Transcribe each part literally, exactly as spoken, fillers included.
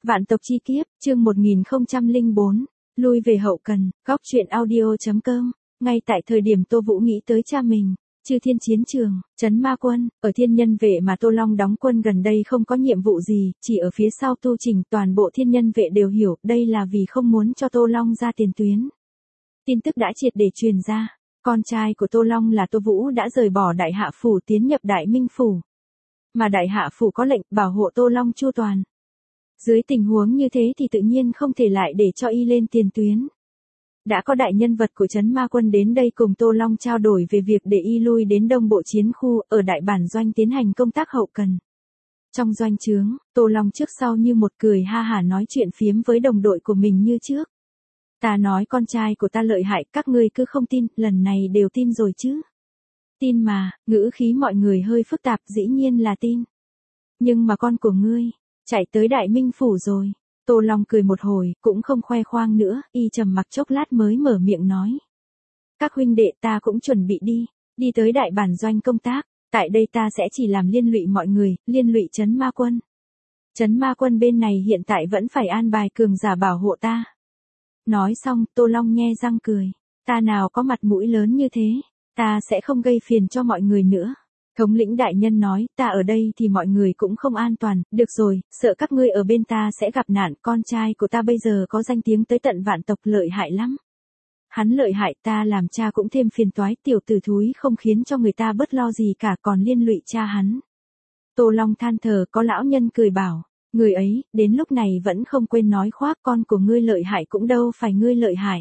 Vạn tộc chi kiếp, chương một nghìn không trăm lẻ bốn, lui về hậu cần, góc truyện audio chấm com. Ngay tại thời điểm Tô Vũ nghĩ tới cha mình, Chư Thiên chiến trường, trấn ma quân, ở Thiên Nhân Vệ mà Tô Long đóng quân gần đây không có nhiệm vụ gì, chỉ ở phía sau tu trình, toàn bộ Thiên Nhân Vệ đều hiểu, đây là vì không muốn cho Tô Long ra tiền tuyến. Tin tức đã triệt để truyền ra, con trai của Tô Long là Tô Vũ đã rời bỏ Đại Hạ phủ tiến nhập Đại Minh phủ, mà Đại Hạ phủ có lệnh bảo hộ Tô Long chu toàn. Dưới tình huống như thế thì tự nhiên không thể lại để cho y lên tiền tuyến. Đã có đại nhân vật của trấn ma quân đến đây cùng Tô Long trao đổi về việc để y lui đến Đông Bộ chiến khu, ở đại bản doanh tiến hành công tác hậu cần. Trong doanh trướng, Tô Long trước sau như một cười ha hả nói chuyện phiếm với đồng đội của mình như trước. Ta nói con trai của ta lợi hại, các ngươi cứ không tin, lần này đều tin rồi chứ. Tin mà, ngữ khí mọi người hơi phức tạp, dĩ nhiên là tin. Nhưng mà con của ngươi chạy tới Đại Minh phủ rồi. Tô Long cười một hồi, cũng không khoe khoang nữa, y trầm mặc chốc lát mới mở miệng nói. Các huynh đệ, ta cũng chuẩn bị đi, đi tới đại bản doanh công tác, tại đây ta sẽ chỉ làm liên lụy mọi người, liên lụy trấn ma quân. Trấn ma quân bên này hiện tại vẫn phải an bài cường giả bảo hộ ta. Nói xong, Tô Long nhe răng cười, ta nào có mặt mũi lớn như thế, ta sẽ không gây phiền cho mọi người nữa. Thống lĩnh đại nhân nói, ta ở đây thì mọi người cũng không an toàn, được rồi, sợ các ngươi ở bên ta sẽ gặp nạn, con trai của ta bây giờ có danh tiếng tới tận vạn tộc, lợi hại lắm. Hắn lợi hại, ta làm cha cũng thêm phiền toái, tiểu tử thúi không khiến cho người ta bớt lo gì cả, còn liên lụy cha hắn. Tô Long than thở, có lão nhân cười bảo, người ấy, đến lúc này vẫn không quên nói khoác, con của ngươi lợi hại cũng đâu phải ngươi lợi hại.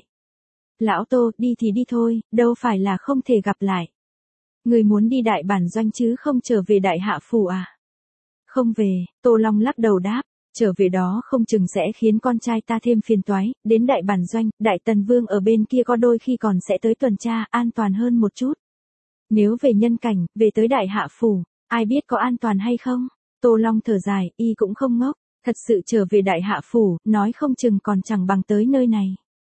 Lão Tô, đi thì đi thôi, đâu phải là không thể gặp lại. Người muốn đi đại bản doanh chứ không trở về Đại Hạ phủ à? Không về, Tô Long lắc đầu đáp, trở về đó không chừng sẽ khiến con trai ta thêm phiền toái, đến đại bản doanh, Đại Tần Vương ở bên kia có đôi khi còn sẽ tới tuần tra, an toàn hơn một chút. Nếu về nhân cảnh, về tới Đại Hạ phủ, ai biết có an toàn hay không? Tô Long thở dài, y cũng không ngốc, thật sự trở về Đại Hạ phủ, nói không chừng còn chẳng bằng tới nơi này.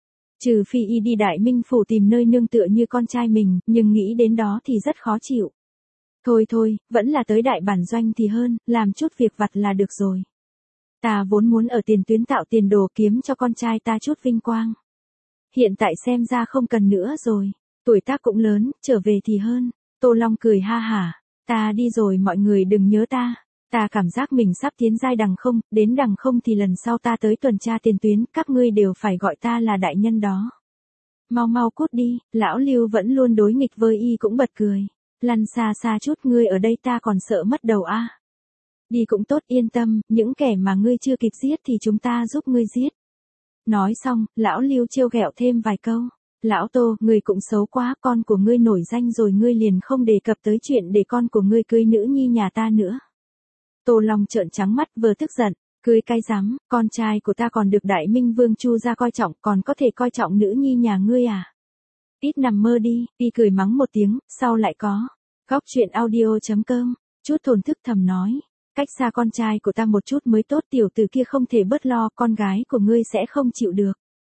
Trừ phi y đi Đại Minh phủ tìm nơi nương tựa như con trai mình, nhưng nghĩ đến đó thì rất khó chịu. Thôi thôi, vẫn là tới đại bản doanh thì hơn, làm chút việc vặt là được rồi. Ta vốn muốn ở tiền tuyến tạo tiền đồ kiếm cho con trai ta chút vinh quang. Hiện tại xem ra không cần nữa rồi, tuổi tác cũng lớn, trở về thì hơn. Tô Long cười ha hả, ta đi rồi mọi người đừng nhớ ta. Ta cảm giác mình sắp tiến giai đằng không, đến đằng không thì lần sau ta tới tuần tra tiền tuyến, các ngươi đều phải gọi ta là đại nhân đó. Mau mau cút đi, lão Lưu vẫn luôn đối nghịch với y cũng bật cười. Lăn xa xa chút, ngươi ở đây ta còn sợ mất đầu a. À. Đi cũng tốt, yên tâm, những kẻ mà ngươi chưa kịp giết thì chúng ta giúp ngươi giết. Nói xong, lão Lưu trêu ghẹo thêm vài câu. Lão Tô, ngươi cũng xấu quá, con của ngươi nổi danh rồi ngươi liền không đề cập tới chuyện để con của ngươi cưới nữ nhi nhà ta nữa. Tô Long trợn trắng mắt vừa tức giận, cưới cái rắm, con trai của ta còn được Đại Minh Vương Chu ra coi trọng, còn có thể coi trọng nữ nhi nhà ngươi à? Ít nằm mơ đi, y cười mắng một tiếng, sau lại có. Góc truyện audio chấm com, chút thổn thức thầm nói, cách xa con trai của ta một chút mới tốt, tiểu tử kia không thể bớt lo, con gái của ngươi sẽ không chịu được.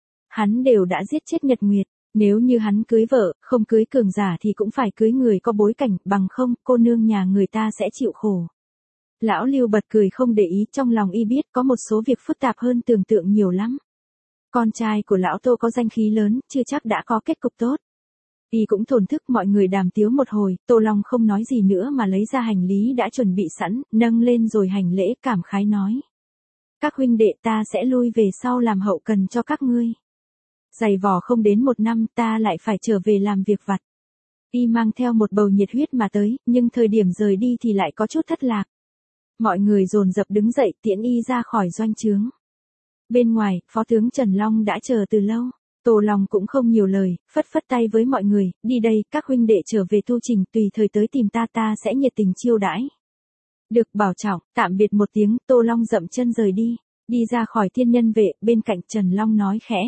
Hắn đều đã giết chết Nhật Nguyệt, nếu như hắn cưới vợ, không cưới cường giả thì cũng phải cưới người có bối cảnh, bằng không, cô nương nhà người ta sẽ chịu khổ. Lão Lưu bật cười không để ý, trong lòng y biết có một số việc phức tạp hơn tưởng tượng nhiều lắm. Con trai của lão Tô có danh khí lớn, chưa chắc đã có kết cục tốt. Y cũng thổn thức, mọi người đàm tiếu một hồi, Tô Long không nói gì nữa mà lấy ra hành lý đã chuẩn bị sẵn, nâng lên rồi hành lễ, cảm khái nói. Các huynh đệ, ta sẽ lui về sau làm hậu cần cho các ngươi. Dày vò không đến một năm ta lại phải trở về làm việc vặt. Y mang theo một bầu nhiệt huyết mà tới, nhưng thời điểm rời đi thì lại có chút thất lạc. Mọi người dồn dập đứng dậy tiễn y ra khỏi doanh trướng. Bên ngoài, Phó tướng Trần Long đã chờ từ lâu. Tô Long cũng không nhiều lời, phất phất tay với mọi người, đi đây, các huynh đệ trở về tu trình, tùy thời tới tìm ta, ta sẽ nhiệt tình chiêu đãi. Được bảo trọng, tạm biệt một tiếng, Tô Long dậm chân rời đi, đi ra khỏi Thiên Nhân Vệ, bên cạnh Trần Long nói khẽ.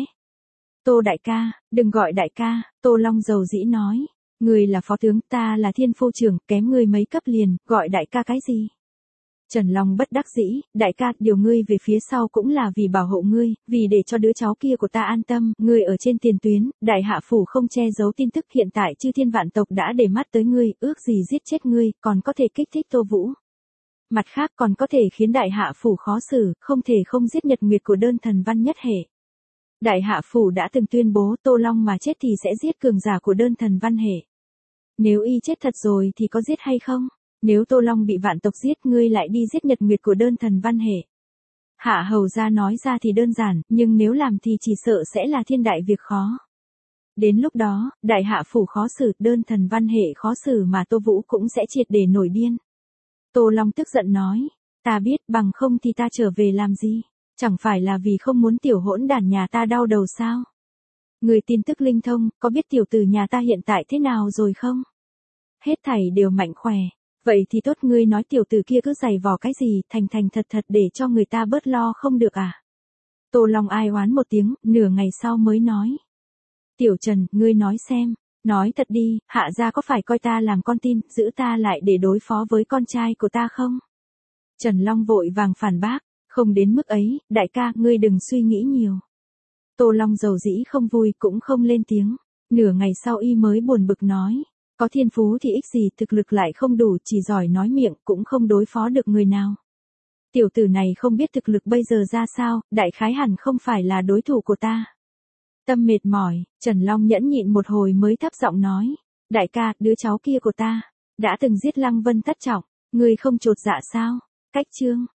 Tô đại ca, đừng gọi đại ca, Tô Long dầu dĩ nói, người là phó tướng, ta là thiên phu trưởng, kém người mấy cấp liền, gọi đại ca cái gì? Trần Long bất đắc dĩ, đại ca, điều ngươi về phía sau cũng là vì bảo hộ ngươi, vì để cho đứa cháu kia của ta an tâm, ngươi ở trên tiền tuyến, Đại Hạ phủ không che giấu tin tức, hiện tại chư thiên vạn tộc đã để mắt tới ngươi, ước gì giết chết ngươi, còn có thể kích thích Tô Vũ. Mặt khác còn có thể khiến đại hạ phủ khó xử, không thể không giết nhật nguyệt của đơn thần văn nhất hệ. Đại hạ phủ đã từng tuyên bố Tô Long mà chết thì sẽ giết cường giả của đơn thần văn hệ. Nếu y chết thật rồi thì có giết hay không? Nếu Tô Long bị vạn tộc giết ngươi lại đi giết nhật nguyệt của đơn thần văn hệ. Hạ hầu ra nói ra thì đơn giản, nhưng nếu làm thì chỉ sợ sẽ là thiên đại việc khó. Đến lúc đó, đại hạ phủ khó xử, đơn thần văn hệ khó xử mà Tô Vũ cũng sẽ triệt để nổi điên. Tô Long tức giận nói, ta biết bằng không thì ta trở về làm gì, chẳng phải là vì không muốn tiểu hỗn đản nhà ta đau đầu sao? Người tin tức linh thông, có biết tiểu tử nhà ta hiện tại thế nào rồi không? Hết thảy đều mạnh khỏe, vậy thì tốt, ngươi nói tiểu tử kia cứ giày vò cái gì, thành thành thật thật để cho người ta bớt lo không được à? Tô Long ai oán một tiếng, nửa ngày sau mới nói. Tiểu Trần, ngươi nói xem, nói thật đi, hạ gia có phải coi ta làm con tin, giữ ta lại để đối phó với con trai của ta không? Trần Long vội vàng phản bác, không đến mức ấy, đại ca, ngươi đừng suy nghĩ nhiều. Tô Long dầu dĩ không vui cũng không lên tiếng, nửa ngày sau y mới buồn bực nói, có thiên phú thì ích gì, thực lực lại không đủ, chỉ giỏi nói miệng cũng không đối phó được người nào. Tiểu tử này không biết thực lực bây giờ ra sao, đại khái hẳn không phải là đối thủ của ta. Tâm mệt mỏi, Trần Long nhẫn nhịn một hồi mới thấp giọng nói, đại ca, đứa cháu kia của ta, đã từng giết Lăng Vân Thất Trọng, ngươi không chột dạ sao? Cách chương